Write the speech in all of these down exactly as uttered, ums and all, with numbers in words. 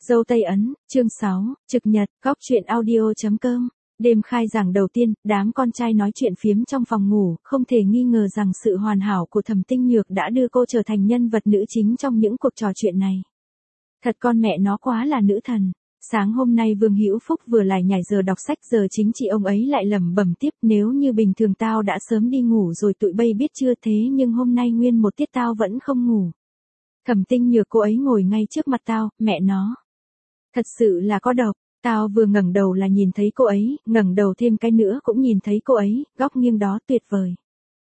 Dâu Tây Ấn, chương sáu, trực nhật, góc truyện audio.com. Đêm khai giảng đầu tiên, đám con trai nói chuyện phiếm trong phòng ngủ, không thể nghi ngờ rằng sự hoàn hảo của Thẩm Tinh Nhược đã đưa cô trở thành nhân vật nữ chính trong những cuộc trò chuyện này. Thật con mẹ nó quá là nữ thần. Sáng hôm nay Vương Hữu Phúc vừa lại nhảy giờ đọc sách, giờ chính chị ông ấy lại lẩm bẩm tiếp, nếu như bình thường tao đã sớm đi ngủ rồi tụi bay biết chưa, thế nhưng hôm nay nguyên một tiết tao vẫn không ngủ. Thẩm Tinh Nhược cô ấy ngồi ngay trước mặt tao, mẹ nó. Thật sự là có độc, tao vừa ngẩng đầu là nhìn thấy cô ấy, ngẩng đầu thêm cái nữa cũng nhìn thấy cô ấy, góc nghiêng đó tuyệt vời.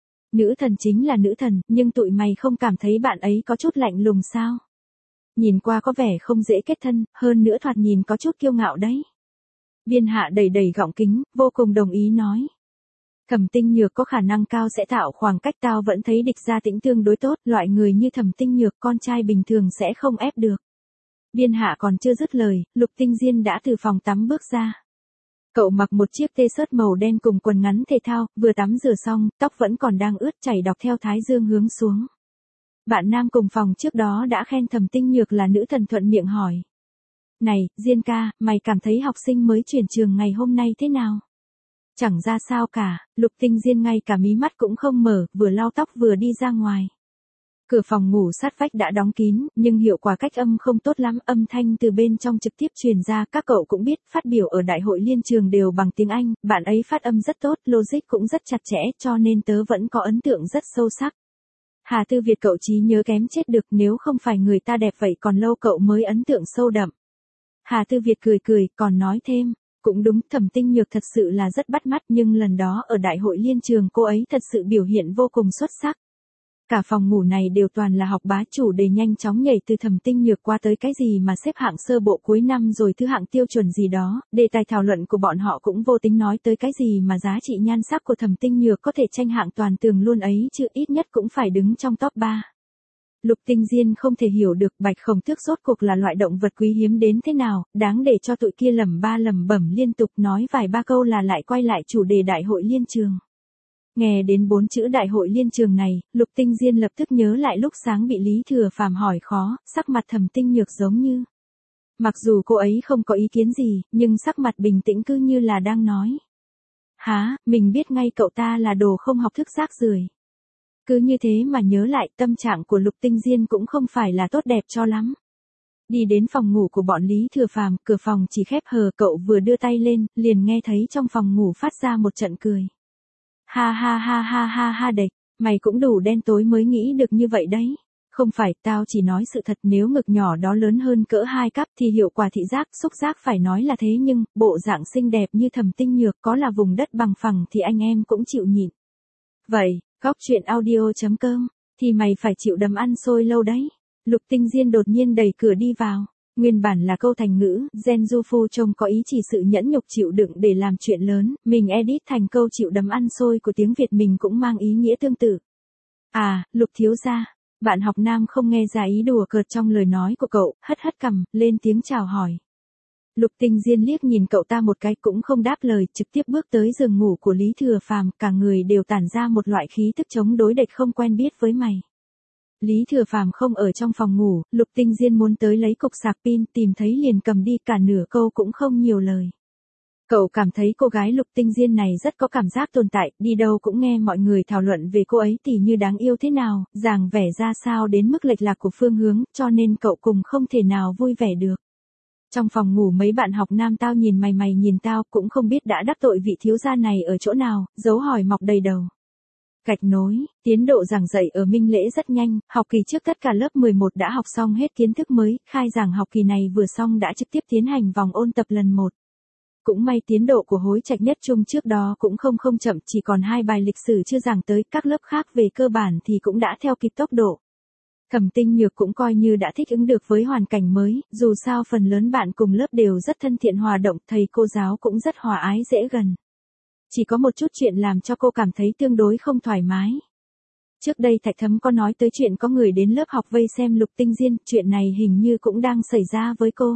Nữ thần chính là nữ thần, nhưng tụi mày không cảm thấy bạn ấy có chút lạnh lùng sao? Nhìn qua có vẻ không dễ kết thân, hơn nữa thoạt nhìn có chút kiêu ngạo đấy. Biên Hạ đầy đầy gọng kính, vô cùng đồng ý nói. Thẩm Tinh Nhược có khả năng cao sẽ tạo khoảng cách, tao vẫn thấy địch gia tĩnh tương đối tốt, loại người như Thẩm Tinh Nhược con trai bình thường sẽ không ép được. Biên Hạ còn chưa dứt lời, Lục Tinh Diên đã từ phòng tắm bước ra. Cậu mặc một chiếc t-shirt màu đen cùng quần ngắn thể thao, vừa tắm rửa xong, tóc vẫn còn đang ướt chảy đọc theo thái dương hướng xuống. Bạn nam cùng phòng trước đó đã khen Thẩm Tinh Nhược là nữ thần, thuận miệng hỏi. Này, Diên ca, mày cảm thấy học sinh mới chuyển trường ngày hôm nay thế nào? Chẳng ra sao cả, Lục Tinh Diên ngay cả mí mắt cũng không mở, vừa lau tóc vừa đi ra ngoài. Cửa phòng ngủ sát vách đã đóng kín, nhưng hiệu quả cách âm không tốt lắm, âm thanh từ bên trong trực tiếp truyền ra, các cậu cũng biết, phát biểu ở đại hội liên trường đều bằng tiếng Anh, bạn ấy phát âm rất tốt, logic cũng rất chặt chẽ, cho nên tớ vẫn có ấn tượng rất sâu sắc. Hà Tư Việt cậu trí nhớ kém chết được, nếu không phải người ta đẹp vậy còn lâu cậu mới ấn tượng sâu đậm. Hà Tư Việt cười cười, còn nói thêm, cũng đúng, Thẩm Tinh Nhược thật sự là rất bắt mắt, nhưng lần đó ở đại hội liên trường cô ấy thật sự biểu hiện vô cùng xuất sắc. Cả phòng ngủ này đều toàn là học bá, chủ đề nhanh chóng nhảy từ Thẩm Tinh Nhược qua tới cái gì mà xếp hạng sơ bộ cuối năm rồi thứ hạng tiêu chuẩn gì đó, đề tài thảo luận của bọn họ cũng vô tính nói tới cái gì mà giá trị nhan sắc của Thẩm Tinh Nhược có thể tranh hạng toàn tường luôn ấy chứ, ít nhất cũng phải đứng trong top ba. Lục Tinh Diên không thể hiểu được bạch khổng tước rốt cuộc là loại động vật quý hiếm đến thế nào, đáng để cho tụi kia lẩm ba lẩm bẩm liên tục, nói vài ba câu là lại quay lại chủ đề đại hội liên trường. Nghe đến bốn chữ đại hội liên trường này, Lục Tinh Diên lập tức nhớ lại lúc sáng bị Lý Thừa Phàm hỏi khó, sắc mặt Thẩm Tinh Nhược giống như. Mặc dù cô ấy không có ý kiến gì, nhưng sắc mặt bình tĩnh cứ như là đang nói. Há, mình biết ngay cậu ta là đồ không học thức rác rưởi. Cứ như thế mà nhớ lại, tâm trạng của Lục Tinh Diên cũng không phải là tốt đẹp cho lắm. Đi đến phòng ngủ của bọn Lý Thừa Phàm, cửa phòng chỉ khép hờ, cậu vừa đưa tay lên, liền nghe thấy trong phòng ngủ phát ra một trận cười. Ha ha ha ha ha ha địch, mày cũng đủ đen tối mới nghĩ được như vậy đấy. Không phải, tao chỉ nói sự thật, nếu ngực nhỏ đó lớn hơn cỡ hai cắp thì hiệu quả thị giác, xúc giác phải nói là thế, nhưng, bộ dạng xinh đẹp như Thẩm Tinh Nhược có là vùng đất bằng phẳng thì anh em cũng chịu nhịn. Vậy, góc truyện audio.com, thì mày phải chịu đấm ăn xôi lâu đấy. Lục Tinh Diên đột nhiên đẩy cửa đi vào. Nguyên bản là câu thành ngữ, Gen Du Phu trông có ý chỉ sự nhẫn nhục chịu đựng để làm chuyện lớn, mình edit thành câu chịu đấm ăn xôi của tiếng Việt mình cũng mang ý nghĩa tương tự. À, Lục thiếu gia, bạn học nam không nghe ra ý đùa cợt trong lời nói của cậu, hất hất cằm, lên tiếng chào hỏi. Lục Tinh Diên liếc nhìn cậu ta một cái cũng không đáp lời, trực tiếp bước tới giường ngủ của Lý Thừa Phàm, cả người đều tản ra một loại khí tức chống đối địch không quen biết với mày. Lý Thừa Phàm không ở trong phòng ngủ, Lục Tinh Diên muốn tới lấy cục sạc pin, tìm thấy liền cầm đi, cả nửa câu cũng không nhiều lời. Cậu cảm thấy cô gái Lục Tinh Diên này rất có cảm giác tồn tại, đi đâu cũng nghe mọi người thảo luận về cô ấy tỉ như đáng yêu thế nào, dáng vẻ ra sao đến mức lệch lạc của phương hướng, cho nên cậu cùng không thể nào vui vẻ được. Trong phòng ngủ mấy bạn học nam tao nhìn mày mày nhìn tao, cũng không biết đã đắc tội vị thiếu gia này ở chỗ nào, dấu hỏi mọc đầy đầu. Gạch nối, tiến độ giảng dạy ở Minh Lễ rất nhanh, học kỳ trước tất cả lớp mười một đã học xong hết kiến thức mới, khai giảng học kỳ này vừa xong đã trực tiếp tiến hành vòng ôn tập lần một. Cũng may tiến độ của Hối Trạch Nhất Trung trước đó cũng không không chậm, chỉ còn hai bài lịch sử chưa giảng tới, các lớp khác về cơ bản thì cũng đã theo kịp tốc độ. Thẩm Tinh Nhược cũng coi như đã thích ứng được với hoàn cảnh mới, dù sao phần lớn bạn cùng lớp đều rất thân thiện hòa động, thầy cô giáo cũng rất hòa ái dễ gần. Chỉ có một chút chuyện làm cho cô cảm thấy tương đối không thoải mái. Trước đây Thạch Thấm có nói tới chuyện có người đến lớp học vây xem Lục Tinh Diên, chuyện này hình như cũng đang xảy ra với cô.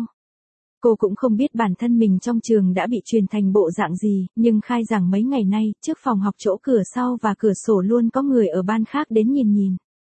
Cô cũng không biết bản thân mình trong trường đã bị truyền thành bộ dạng gì, nhưng khai giảng mấy ngày nay, trước phòng học chỗ cửa sau và cửa sổ luôn có người ở ban khác đến nhìn nhìn.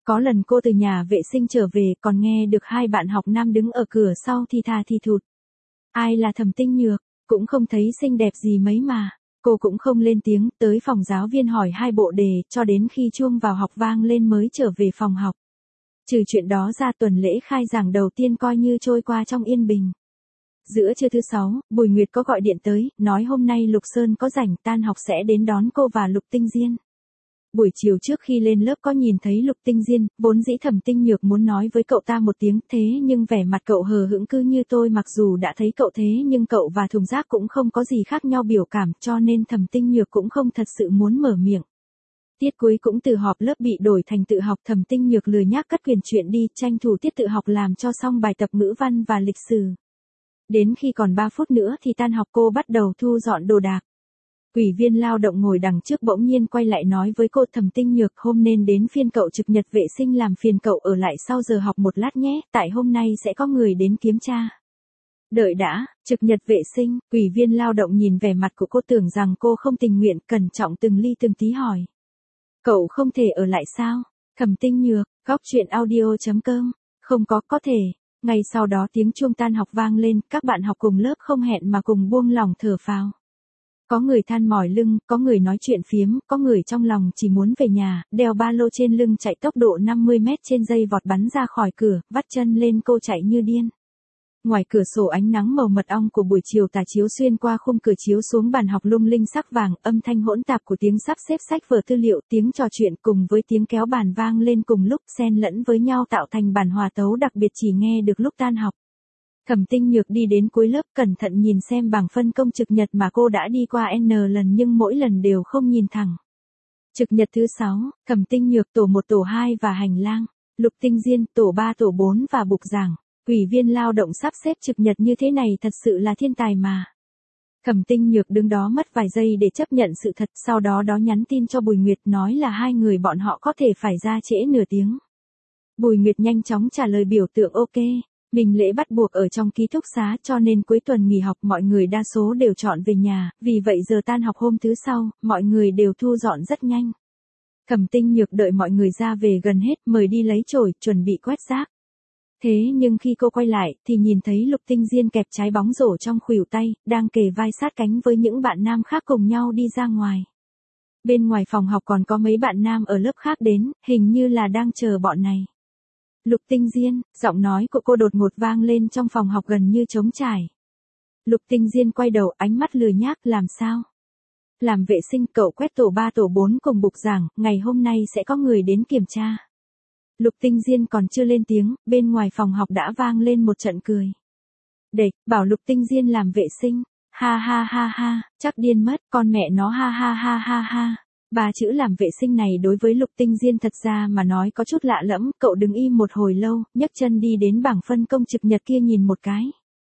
Có lần cô từ nhà vệ sinh trở về còn nghe được hai bạn học nam đứng ở cửa sau thì thà thì thụt. Ai là Thẩm Tinh Nhược, cũng không thấy xinh đẹp gì mấy mà. Cô cũng không lên tiếng, tới phòng giáo viên hỏi hai bộ đề, cho đến khi chuông vào học vang lên mới trở về phòng học. Trừ chuyện đó ra, tuần lễ khai giảng đầu tiên coi như trôi qua trong yên bình. Giữa trưa thứ sáu, Bùi Nguyệt có gọi điện tới, nói hôm nay Lục Sơn có rảnh, tan học sẽ đến đón cô và Lục Tinh Diên. Buổi chiều trước khi lên lớp có nhìn thấy Lục Tinh Diên, vốn dĩ Thẩm Tinh Nhược muốn nói với cậu ta một tiếng, thế nhưng vẻ mặt cậu hờ hững cứ như tôi, mặc dù đã thấy cậu thế nhưng cậu và thùng rác cũng không có gì khác nhau biểu cảm, cho nên Thẩm Tinh Nhược cũng không thật sự muốn mở miệng. Tiết cuối cũng từ họp lớp bị đổi thành tự học, Thẩm Tinh Nhược lười nhác cất quyền chuyện đi, tranh thủ tiết tự học làm cho xong bài tập ngữ văn và lịch sử. Đến khi còn ba phút nữa thì tan học, cô bắt đầu thu dọn đồ đạc. Ủy viên lao động ngồi đằng trước bỗng nhiên quay lại nói với cô, Thẩm Tinh Nhược, hôm nên đến phiên cậu trực nhật vệ sinh, làm phiền cậu ở lại sau giờ học một lát nhé, tại hôm nay sẽ có người đến kiểm tra. Đợi đã, trực nhật vệ sinh, ủy viên lao động nhìn vẻ mặt của cô tưởng rằng cô không tình nguyện, cẩn trọng từng ly từng tí hỏi. Cậu không thể ở lại sao? Thẩm Tinh Nhược, góc chuyện audio chấm com, không có, có thể. Ngay sau đó tiếng chuông tan học vang lên, các bạn học cùng lớp không hẹn mà cùng buông lòng thở phào. Có người than mỏi lưng, có người nói chuyện phiếm, có người trong lòng chỉ muốn về nhà, đeo ba lô trên lưng chạy tốc độ năm mươi mét trên giây vọt bắn ra khỏi cửa, vắt chân lên cô chạy như điên. Ngoài cửa sổ ánh nắng màu mật ong của buổi chiều tà chiếu xuyên qua khung cửa chiếu xuống bàn học lung linh sắc vàng, âm thanh hỗn tạp của tiếng sắp xếp sách vở tư liệu, tiếng trò chuyện cùng với tiếng kéo bàn vang lên cùng lúc, xen lẫn với nhau tạo thành bản hòa tấu đặc biệt chỉ nghe được lúc tan học. Thẩm Tinh Nhược đi đến cuối lớp, cẩn thận nhìn xem bảng phân công trực nhật mà cô đã đi qua n lần nhưng mỗi lần đều không nhìn thẳng. Trực nhật thứ sáu, Thẩm Tinh Nhược tổ một tổ hai và hành lang, Lục Tinh Diên tổ ba tổ bốn và bục giảng. Ủy viên lao động sắp xếp trực nhật như thế này thật sự là thiên tài mà. Thẩm Tinh Nhược đứng đó mất vài giây để chấp nhận sự thật, sau đó đó nhắn tin cho Bùi Nguyệt nói là hai người bọn họ có thể phải ra trễ nửa tiếng. Bùi Nguyệt nhanh chóng trả lời biểu tượng ok. Mình lễ bắt buộc ở trong ký túc xá cho nên cuối tuần nghỉ học mọi người đa số đều chọn về nhà, vì vậy giờ tan học hôm thứ sau, mọi người đều thu dọn rất nhanh. Thẩm Tinh Nhược đợi mọi người ra về gần hết, mời đi lấy chổi, chuẩn bị quét rác. Thế nhưng khi cô quay lại, thì nhìn thấy Lục Tinh Diên kẹp trái bóng rổ trong khuỷu tay, đang kề vai sát cánh với những bạn nam khác cùng nhau đi ra ngoài. Bên ngoài phòng học còn có mấy bạn nam ở lớp khác đến, hình như là đang chờ bọn này. Lục Tinh Diên, giọng nói của cô đột ngột vang lên trong phòng học gần như trống trải. Lục Tinh Diên quay đầu, ánh mắt lười nhác, làm sao? Làm vệ sinh, cậu quét tổ ba tổ bốn cùng bục giảng, ngày hôm nay sẽ có người đến kiểm tra. Lục Tinh Diên còn chưa lên tiếng, bên ngoài phòng học đã vang lên một trận cười. Địch, bảo Lục Tinh Diên làm vệ sinh, ha ha ha ha, chắc điên mất, con mẹ nó ha ha ha ha ha. Ba chữ làm vệ sinh này đối với Lục Tinh Diên thật ra mà nói có chút lạ lẫm, cậu đứng im một hồi lâu, nhấc chân đi đến bảng phân công trực nhật kia nhìn một cái.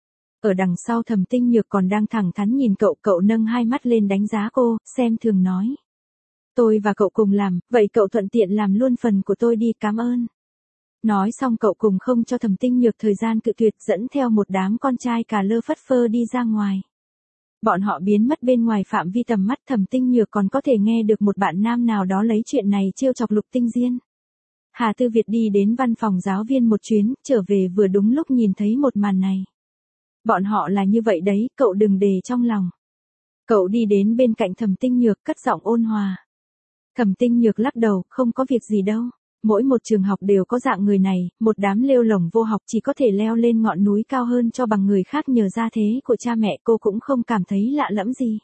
Ở đằng sau Thẩm Tinh Nhược còn đang thẳng thắn nhìn cậu, cậu nâng hai mắt lên đánh giá cô, xem thường nói. Tôi và cậu cùng làm, vậy cậu thuận tiện làm luôn phần của tôi đi, cảm ơn. Nói xong cậu cùng không cho Thẩm Tinh Nhược thời gian cự tuyệt, dẫn theo một đám con trai cà lơ phất phơ đi ra ngoài. Bọn họ biến mất bên ngoài phạm vi tầm mắt, Thẩm Tinh Nhược còn có thể nghe được một bạn nam nào đó lấy chuyện này trêu chọc Lục Tinh Diên. Hà Tư Việt đi đến văn phòng giáo viên một chuyến, trở về vừa đúng lúc nhìn thấy một màn này. Bọn họ là như vậy đấy, cậu đừng để trong lòng. Cậu đi đến bên cạnh Thẩm Tinh Nhược, cất giọng ôn hòa. Thẩm Tinh Nhược lắc đầu, không có việc gì đâu. Mỗi một trường học đều có dạng người này, một đám lêu lổng vô học chỉ có thể leo lên ngọn núi cao hơn cho bằng người khác nhờ gia thế của cha mẹ, cô cũng không cảm thấy lạ lẫm gì.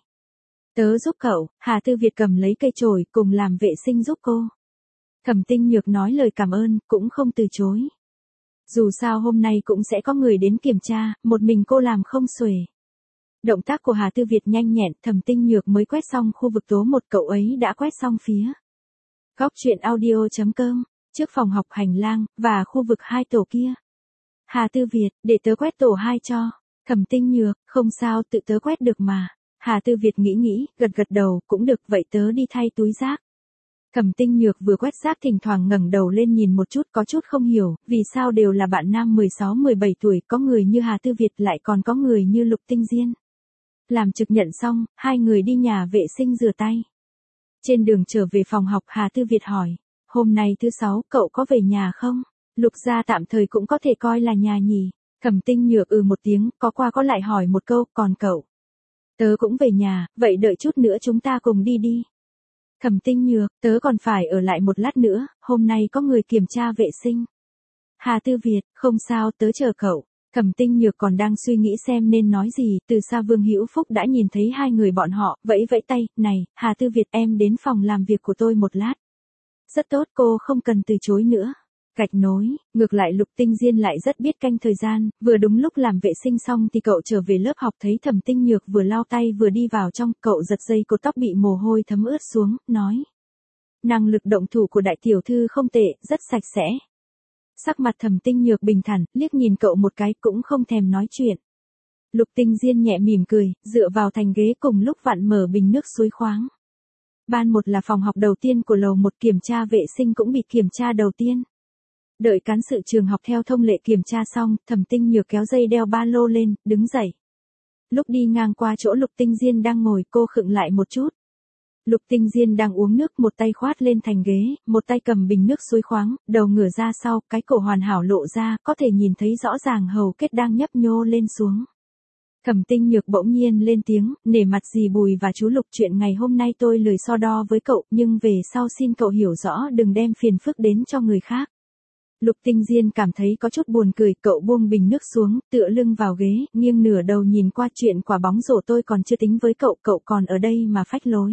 Tớ giúp cậu, Hà Tư Việt cầm lấy cây chổi cùng làm vệ sinh giúp cô. Thẩm Tinh Nhược nói lời cảm ơn, cũng không từ chối. Dù sao hôm nay cũng sẽ có người đến kiểm tra, một mình cô làm không xuể. Động tác của Hà Tư Việt nhanh nhẹn, Thẩm Tinh Nhược mới quét xong khu vực tố một, cậu ấy đã quét xong phía. Góc chuyện audio chấm com, trước phòng học, hành lang, và khu vực hai tổ kia. Hà Tư Việt, để tớ quét tổ hai cho. Thẩm Tinh Nhược, không sao, tự tớ quét được mà. Hà Tư Việt nghĩ nghĩ, gật gật đầu, cũng được, vậy tớ đi thay túi rác. Thẩm Tinh Nhược vừa quét rác thỉnh thoảng ngẩng đầu lên nhìn một chút, có chút không hiểu, vì sao đều là bạn nam mười sáu mười bảy tuổi, có người như Hà Tư Việt lại còn có người như Lục Tinh Diên. Làm trực nhận xong, hai người đi nhà vệ sinh rửa tay. Trên đường trở về phòng học, Hà Tư Việt hỏi, hôm nay thứ sáu, cậu có về nhà không? Lục gia tạm thời cũng có thể coi là nhà nhỉ. Thẩm Tinh Nhược ừ một tiếng, có qua có lại hỏi một câu, còn cậu? Tớ cũng về nhà, vậy đợi chút nữa chúng ta cùng đi đi. Thẩm Tinh Nhược, tớ còn phải ở lại một lát nữa, hôm nay có người kiểm tra vệ sinh. Hà Tư Việt, không sao, tớ chờ cậu. Thẩm Tinh Nhược còn đang suy nghĩ xem nên nói gì, từ xa Vương Hữu Phúc đã nhìn thấy hai người bọn họ, vẫy vẫy tay, này, Hà Tư Việt em đến phòng làm việc của tôi một lát. Rất tốt, cô không cần từ chối nữa. Gạch nối, ngược lại Lục Tinh Diên lại rất biết canh thời gian, vừa đúng lúc làm vệ sinh xong thì cậu trở về lớp học thấy Thẩm Tinh Nhược vừa lau tay vừa đi vào trong, cậu giật dây cột tóc bị mồ hôi thấm ướt xuống, nói. Năng lực động thủ của đại tiểu thư không tệ, rất sạch sẽ. Sắc mặt Thẩm Tinh Nhược bình thản, liếc nhìn cậu một cái cũng không thèm nói chuyện. Lục Tinh Diên nhẹ mỉm cười, dựa vào thành ghế cùng lúc vặn mở bình nước suối khoáng. Ban một là phòng học đầu tiên của lầu một, kiểm tra vệ sinh cũng bị kiểm tra đầu tiên. Đợi cán sự trường học theo thông lệ kiểm tra xong, Thẩm Tinh Nhược kéo dây đeo ba lô lên, đứng dậy. Lúc đi ngang qua chỗ Lục Tinh Diên đang ngồi, cô khựng lại một chút. Lục Tinh Diên đang uống nước, một tay khoát lên thành ghế, một tay cầm bình nước suối khoáng, đầu ngửa ra sau, cái cổ hoàn hảo lộ ra, có thể nhìn thấy rõ ràng hầu kết đang nhấp nhô lên xuống. Thẩm Tinh Nhược bỗng nhiên lên tiếng, nể mặt dì Bùi và chú Lục, chuyện ngày hôm nay tôi lười so đo với cậu, nhưng về sau xin cậu hiểu rõ đừng đem phiền phức đến cho người khác. Lục Tinh Diên cảm thấy có chút buồn cười, cậu buông bình nước xuống, tựa lưng vào ghế, nghiêng nửa đầu nhìn qua, chuyện quả bóng rổ tôi còn chưa tính với cậu, cậu còn ở đây mà phách lối.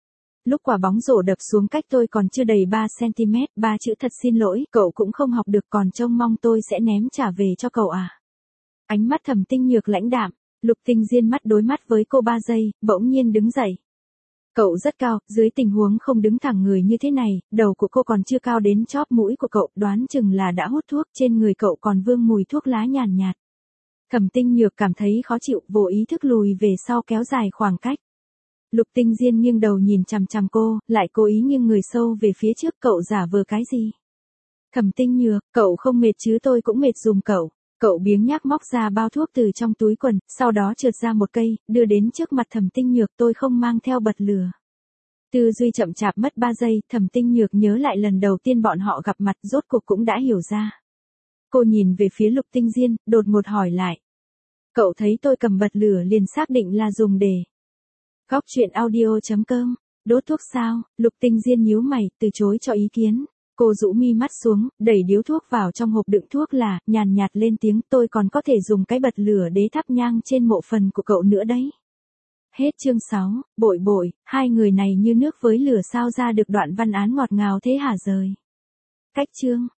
Lúc quả bóng rổ đập xuống cách tôi còn chưa đầy ba xăng-ti-mét, ba chữ thật xin lỗi, cậu cũng không học được còn trông mong tôi sẽ ném trả về cho cậu à. Ánh mắt Thẩm Tinh Nhược lãnh đạm, Lục Tinh Diên mắt đối mắt với cô ba giây, bỗng nhiên đứng dậy. Cậu rất cao, dưới tình huống không đứng thẳng người như thế này, đầu của cô còn chưa cao đến chóp mũi của cậu, đoán chừng là đã hút thuốc, trên người cậu còn vương mùi thuốc lá nhàn nhạt, nhạt. Thẩm Tinh Nhược cảm thấy khó chịu, vô ý thức lùi về sau kéo dài khoảng cách. Lục Tinh Diên nghiêng đầu nhìn chằm chằm cô, lại cố ý nghiêng người sâu về phía trước, cậu giả vờ cái gì? Thẩm Tinh Nhược, cậu không mệt chứ, tôi cũng mệt dùm cậu. Cậu biếng nhác móc ra bao thuốc từ trong túi quần, sau đó trượt ra một cây, đưa đến trước mặt Thẩm Tinh Nhược, tôi không mang theo bật lửa. Tư duy chậm chạp mất ba giây, Thẩm Tinh Nhược nhớ lại lần đầu tiên bọn họ gặp mặt, rốt cuộc cũng đã hiểu ra. Cô nhìn về phía Lục Tinh Diên, đột ngột hỏi lại. Cậu thấy tôi cầm bật lửa liền xác định là dùng để. Góc truyện audio chấm com, đốt thuốc sao? Lục Tinh Diên nhíu mày, từ chối cho ý kiến. Cô rũ mi mắt xuống, đẩy điếu thuốc vào trong hộp đựng thuốc là, nhàn nhạt lên tiếng, tôi còn có thể dùng cái bật lửa để thắp nhang trên mộ phần của cậu nữa đấy. Hết chương sáu, bội bội, hai người này như nước với lửa sao ra được đoạn văn án ngọt ngào thế hả rời. Cách chương.